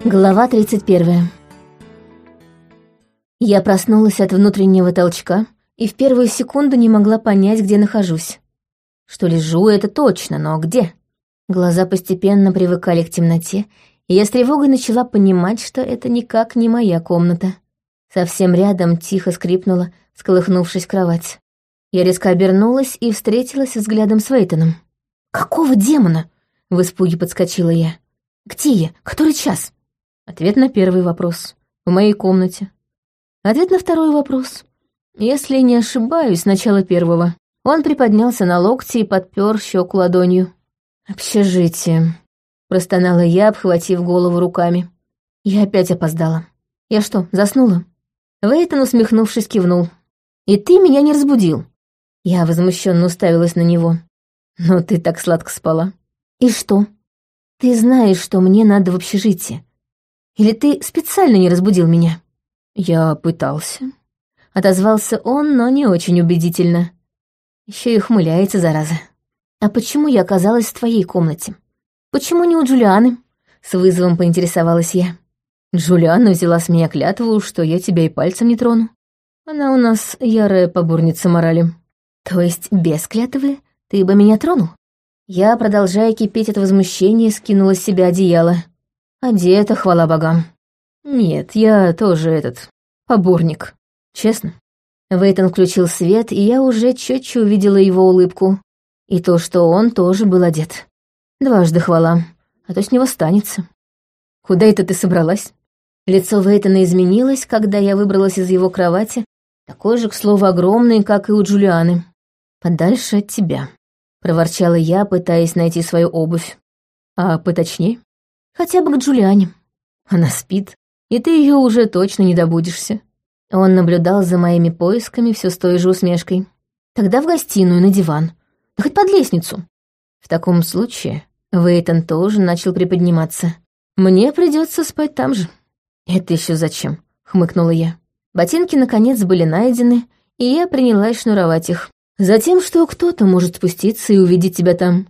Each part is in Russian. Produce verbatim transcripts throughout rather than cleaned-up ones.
Глава тридцать первая. Я проснулась от внутреннего толчка и в первую секунду не могла понять, где нахожусь. Что лежу, это точно, но где? Глаза постепенно привыкали к темноте, и я с тревогой начала понимать, что это никак не моя комната. Совсем рядом тихо скрипнула, всколыхнувшись кровать. Я резко обернулась и встретилась взглядом с Вейтоном. «Какого демона?» — в испуге подскочила я. «Где я? Который час?» Ответ на первый вопрос. В моей комнате. Ответ на второй вопрос. Если не ошибаюсь, с начала первого. Он приподнялся на локти и подпер щеку ладонью. «Общежитие», — простонала я, обхватив голову руками. Я опять опоздала. «Я что, заснула?» Вейтон, усмехнувшись, кивнул. «И ты меня не разбудил?» Я возмущенно уставилась на него. «Но ты так сладко спала». «И что? Ты знаешь, что мне надо в общежитие. Или ты специально не разбудил меня?» «Я пытался», — отозвался он, но не очень убедительно. Еще и ухмыляется, зараза. «А почему я оказалась в твоей комнате? Почему не у Джулианы?» — с вызовом поинтересовалась я. «Джулиана взяла с меня клятву, что я тебя и пальцем не трону. Она у нас ярая поборница морали». «То есть без клятвы ты бы меня тронул?» Я, продолжая кипеть от возмущения, скинула с себя одеяло. Одета, хвала богам. Нет, я тоже этот, поборник. Честно. Вейтон включил свет, и я уже четче увидела его улыбку. И то, что он тоже был одет. Дважды хвала, а то с него станется. «Куда это ты собралась?» Лицо Вейтона изменилось, когда я выбралась из его кровати, такой же, к слову, огромный, как и у Джулианы. «Подальше от тебя», — проворчала я, пытаясь найти свою обувь. «А поточнее?» «Хотя бы к Джулиане. Она спит, и ты ее уже точно не добудешься». Он наблюдал за моими поисками все с той же усмешкой. «Тогда в гостиную, на диван. Да хоть под лестницу». В таком случае Вейтон тоже начал приподниматься. «Мне придется спать там же». «Это еще зачем?» — хмыкнула я. Ботинки, наконец, были найдены, и я принялась шнуровать их. «Затем, что кто-то может спуститься и увидеть тебя там.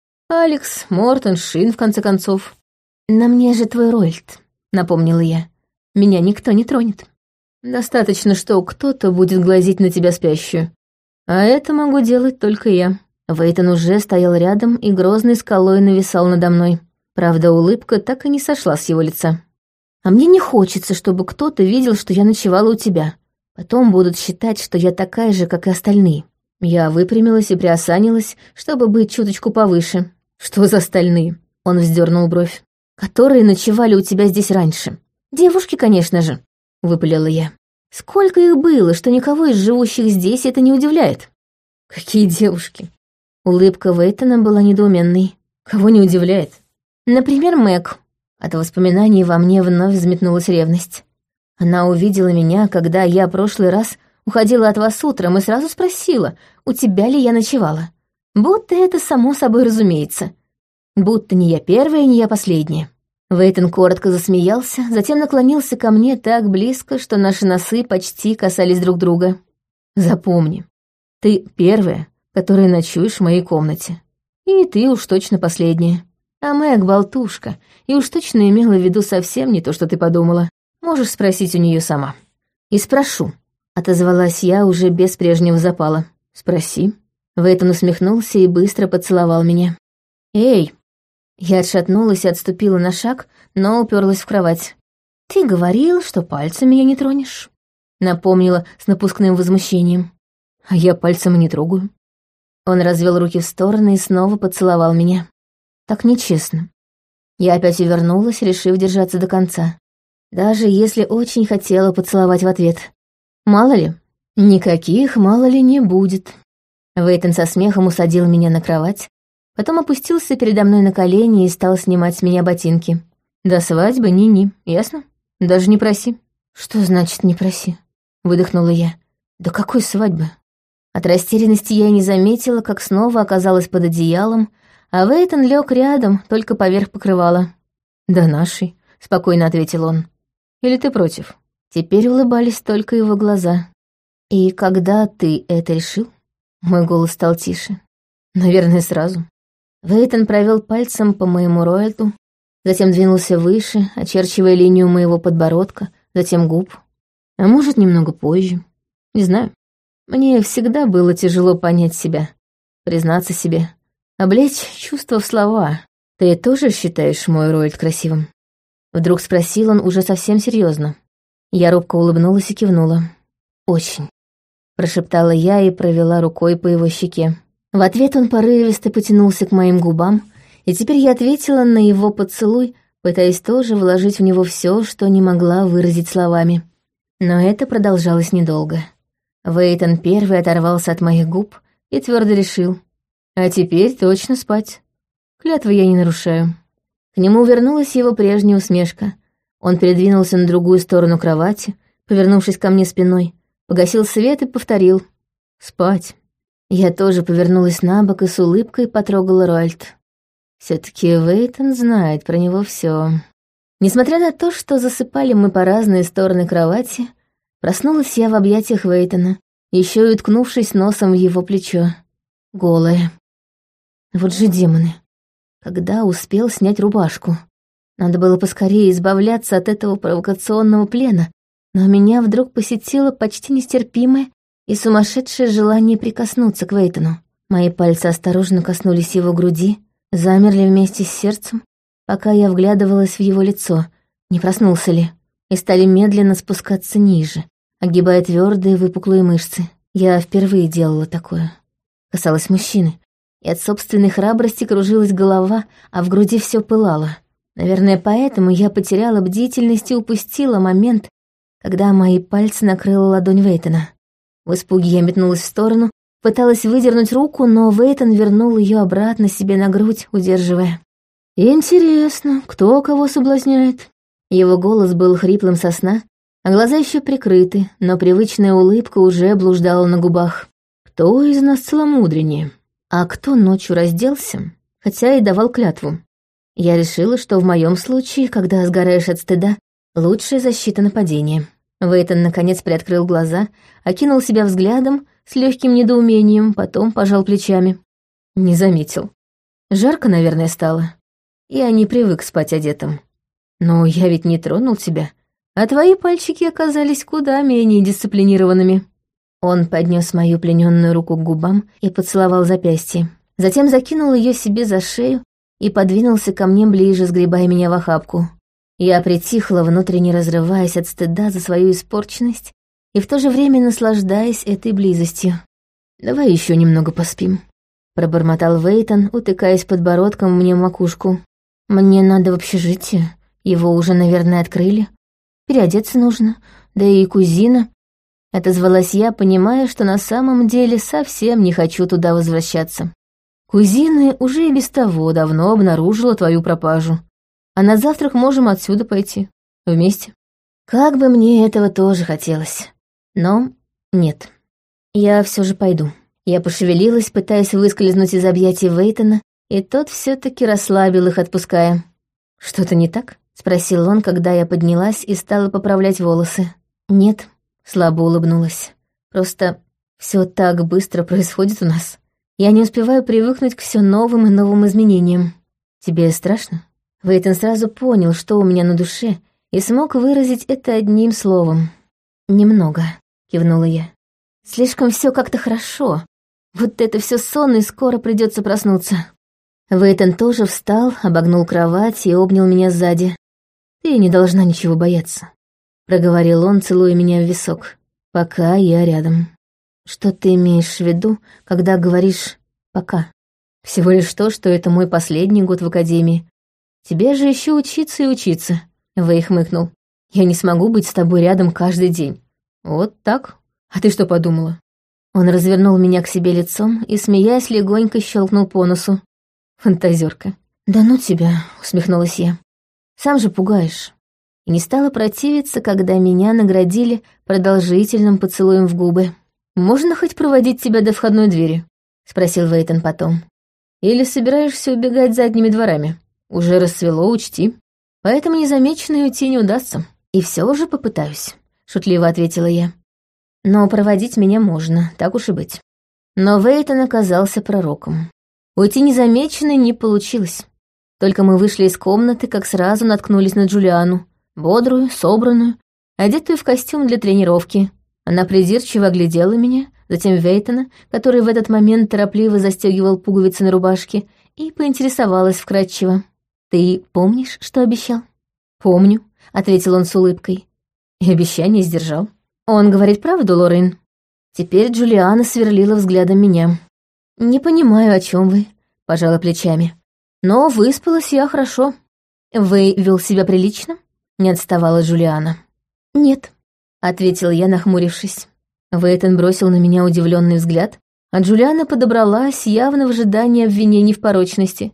Алекс, Мортон, Шин, в конце концов». «На мне же твой Рольд», — напомнила я. «Меня никто не тронет. Достаточно, что кто-то будет глазеть на тебя спящую. А это могу делать только я». Вейтон уже стоял рядом и грозной скалой нависал надо мной. Правда, улыбка так и не сошла с его лица. «А мне не хочется, чтобы кто-то видел, что я ночевала у тебя. Потом будут считать, что я такая же, как и остальные». Я выпрямилась и приосанилась, чтобы быть чуточку повыше. «Что за остальные?» — он вздернул бровь. «Которые ночевали у тебя здесь раньше. Девушки, конечно же», — выпалила я. «Сколько их было, что никого из живущих здесь это не удивляет?» «Какие девушки?» Улыбка Вейтона была недоуменной. «Кого не удивляет?» «Например, Мэг». От воспоминаний во мне вновь взметнулась ревность. Она увидела меня, когда я в прошлый раз уходила от вас утром и сразу спросила, у тебя ли я ночевала. Будто это само собой разумеется. Будто не я первая, не я последняя. Вейтон коротко засмеялся, затем наклонился ко мне так близко, что наши носы почти касались друг друга. «Запомни, ты первая, которая ночуешь в моей комнате. И ты уж точно последняя. А Мэг болтушка, и уж точно имела в виду совсем не то, что ты подумала. Можешь спросить у нее сама». «И спрошу», — отозвалась я уже без прежнего запала. «Спроси». Вейтон усмехнулся и быстро поцеловал меня. «Эй!» Я отшатнулась и отступила на шаг, но уперлась в кровать. «Ты говорил, что пальцем меня не тронешь», — напомнила с напускным возмущением. «А я пальцем и не трогаю». Он развел руки в стороны и снова поцеловал меня. Так нечестно. Я опять увернулась, решив держаться до конца. Даже если очень хотела поцеловать в ответ. Мало ли? Никаких мало ли не будет. Вейтон со смехом усадил меня на кровать, потом опустился передо мной на колени и стал снимать с меня ботинки. До свадьбы ни-ни, ясно? Даже не проси. Что значит «не проси»? Выдохнула я. До какой свадьбы? От растерянности я и не заметила, как снова оказалась под одеялом, а Вейтон лег рядом, только поверх покрывала. «До нашей», — спокойно ответил он. «Или ты против?» Теперь улыбались только его глаза. «И когда ты это решил?» Мой голос стал тише. «Наверное, сразу». Вейтон провел пальцем по моему роэту, затем двинулся выше, очерчивая линию моего подбородка, затем губ. А может, немного позже. Не знаю. Мне всегда было тяжело понять себя, признаться себе, облечь чувства в слова. Ты тоже считаешь мой Роальд красивым? Вдруг спросил он уже совсем серьезно. Я робко улыбнулась и кивнула. «Очень», — прошептала я и провела рукой по его щеке. В ответ он порывисто потянулся к моим губам, и теперь я ответила на его поцелуй, пытаясь тоже вложить в него все, что не могла выразить словами. Но это продолжалось недолго. Вейтон первый оторвался от моих губ и твердо решил. «А теперь точно спать. Клятвы я не нарушаю». К нему вернулась его прежняя усмешка. Он передвинулся на другую сторону кровати, повернувшись ко мне спиной, погасил свет и повторил «Спать». Я тоже повернулась на бок и с улыбкой потрогала Роальд. Все-таки Вейтон знает про него все. Несмотря на то, что засыпали мы по разные стороны кровати, проснулась я в объятиях Вейтона, еще и уткнувшись носом в его плечо. Голая. Вот же демоны. Когда успел снять рубашку? Надо было поскорее избавляться от этого провокационного плена, но меня вдруг посетило почти нестерпимое и сумасшедшее желание прикоснуться к Вейтону. Мои пальцы осторожно коснулись его груди, замерли вместе с сердцем, пока я вглядывалась в его лицо, не проснулся ли, и стали медленно спускаться ниже, огибая твердые выпуклые мышцы. Я впервые делала такое. Касалась мужчины, и от собственной храбрости кружилась голова, а в груди все пылало. Наверное, поэтому я потеряла бдительность и упустила момент, когда мои пальцы накрыла ладонь Вейтона. В испуге я метнулась в сторону, пыталась выдернуть руку, но Вейтон вернул ее обратно себе на грудь, удерживая. «Интересно, кто кого соблазняет?» Его голос был хриплым со сна, а глаза еще прикрыты, но привычная улыбка уже блуждала на губах. «Кто из нас целомудреннее? А кто ночью разделся, хотя и давал клятву?» Я решила, что в моем случае, когда сгораешь от стыда, лучшая защита нападения. Вейтон наконец приоткрыл глаза, окинул себя взглядом с легким недоумением, потом пожал плечами. Не заметил. Жарко, наверное, стало. Я не привык спать одетым. Но я ведь не тронул тебя, а твои пальчики оказались куда менее дисциплинированными. Он поднес мою плененную руку к губам и поцеловал запястье. Затем закинул ее себе за шею и подвинулся ко мне ближе, сгребая меня в охапку. Я притихла, внутренне разрываясь от стыда за свою испорченность и в то же время наслаждаясь этой близостью. «Давай еще немного поспим», — пробормотал Вейтон, утыкаясь подбородком мне в макушку. «Мне надо в общежитие, его уже, наверное, открыли. Переодеться нужно, да и кузина». Отозвалась я, понимая, что на самом деле совсем не хочу туда возвращаться. Кузина уже и без того давно обнаружила твою пропажу. А на завтрак можем отсюда пойти. Вместе. Как бы мне этого тоже хотелось. Но нет. Я все же пойду. Я пошевелилась, пытаясь выскользнуть из объятий Вейтона, и тот все-таки расслабил их, отпуская. «Что-то не так?» — спросил он, когда я поднялась и стала поправлять волосы. «Нет», — слабо улыбнулась. «Просто все так быстро происходит у нас. Я не успеваю привыкнуть к все новым и новым изменениям. Тебе страшно?» Вейтон сразу понял, что у меня на душе, и смог выразить это одним словом. «Немного», — кивнула я. «Слишком все как-то хорошо. Вот это все сон, и скоро придется проснуться». Вейтон тоже встал, обогнул кровать и обнял меня сзади. «Ты не должна ничего бояться», — проговорил он, целуя меня в висок. «Пока я рядом». «Что ты имеешь в виду, когда говоришь «пока»?» «Всего лишь то, что это мой последний год в академии. Тебе же еще учиться и учиться», — Вэй хмыкнул. «Я не смогу быть с тобой рядом каждый день. Вот так. А ты что подумала?» Он развернул меня к себе лицом и, смеясь, легонько щелкнул по носу. «Фантазерка». «Да ну тебя», — усмехнулась я. «Сам же пугаешь». И не стала противиться, когда меня наградили продолжительным поцелуем в губы. «Можно хоть проводить тебя до входной двери?» — спросил Вейтон потом. «Или собираешься убегать задними дворами? Уже расцвело, учти. Поэтому незамеченной уйти не удастся. И все же попытаюсь», — шутливо ответила я. «Но проводить меня можно, так уж и быть». Но Вейтон оказался пророком. Уйти незамеченной не получилось. Только мы вышли из комнаты, как сразу наткнулись на Джулиану, бодрую, собранную, одетую в костюм для тренировки. Она придирчиво оглядела меня, затем Вейтона, который в этот момент торопливо застегивал пуговицы на рубашке, и поинтересовалась вкратчиво. «Ты помнишь, что обещал?» «Помню», — ответил он с улыбкой. И обещание сдержал. «Он говорит правду, Лорен?» Теперь Джулиана сверлила взглядом меня. «Не понимаю, о чем вы», — пожала плечами. «Но выспалась я хорошо». «Вы вел себя прилично?» — не отставала Джулиана. «Нет», — ответил я, нахмурившись. Вейтон бросил на меня удивленный взгляд, а Джулиана подобралась явно в ожидании обвинений в порочности.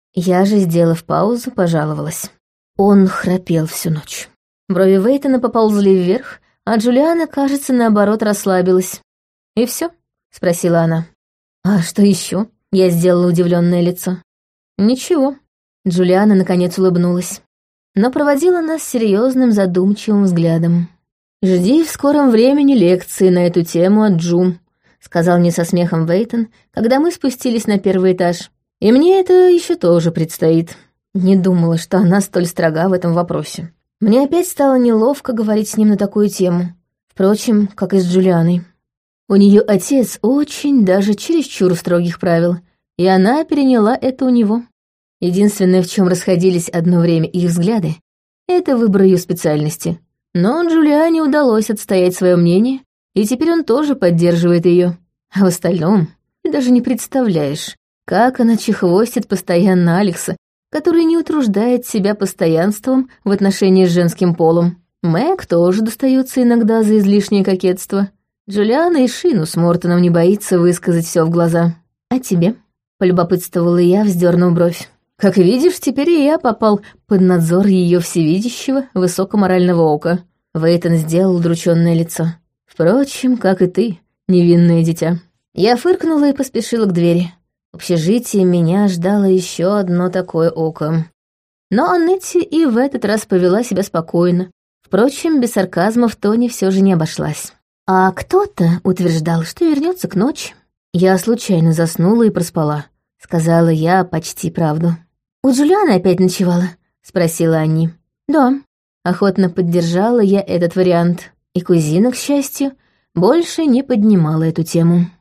Я же, сделав паузу, пожаловалась. Он храпел всю ночь. Брови Вейтона поползли вверх, а Джулиана, кажется, наоборот, расслабилась. «И все?» — спросила она. «А что еще?» — я сделала удивленное лицо. «Ничего». Джулиана, наконец, улыбнулась, но проводила нас серьезным задумчивым взглядом. «Жди в скором времени лекции на эту тему от Джу», — сказал мне со смехом Вейтон, когда мы спустились на первый этаж. «И мне это еще тоже предстоит». Не думала, что она столь строга в этом вопросе. Мне опять стало неловко говорить с ним на такую тему. Впрочем, как и с Джулианой. У нее отец очень даже чересчур строгих правил, и она переняла это у него. Единственное, в чем расходились одно время их взгляды, это выбор ее специальности. Но Джулиане удалось отстоять свое мнение, и теперь он тоже поддерживает ее. А в остальном ты даже не представляешь, как она чехвостит постоянно Алекса, который не утруждает себя постоянством в отношении с женским полом. Мэг тоже достается иногда за излишнее кокетство. Джулиана и Шину с Мортоном не боится высказать все в глаза. «А тебе?» — полюбопытствовала я, вздернув бровь. «Как видишь, теперь и я попал под надзор ее всевидящего высокоморального ока». Вейтон сделал удрученное лицо. «Впрочем, как и ты, невинное дитя». Я фыркнула и поспешила к двери. В общежитии меня ждало еще одно такое око. Но Аннетти и в этот раз повела себя спокойно. Впрочем, без сарказма в тоне все же не обошлась. А кто-то утверждал, что вернется к ночи. Я случайно заснула и проспала. Сказала я почти правду. «У Джулианы опять ночевала?» — спросила Анни. «Да». Охотно поддержала я этот вариант. И кузина, к счастью, больше не поднимала эту тему.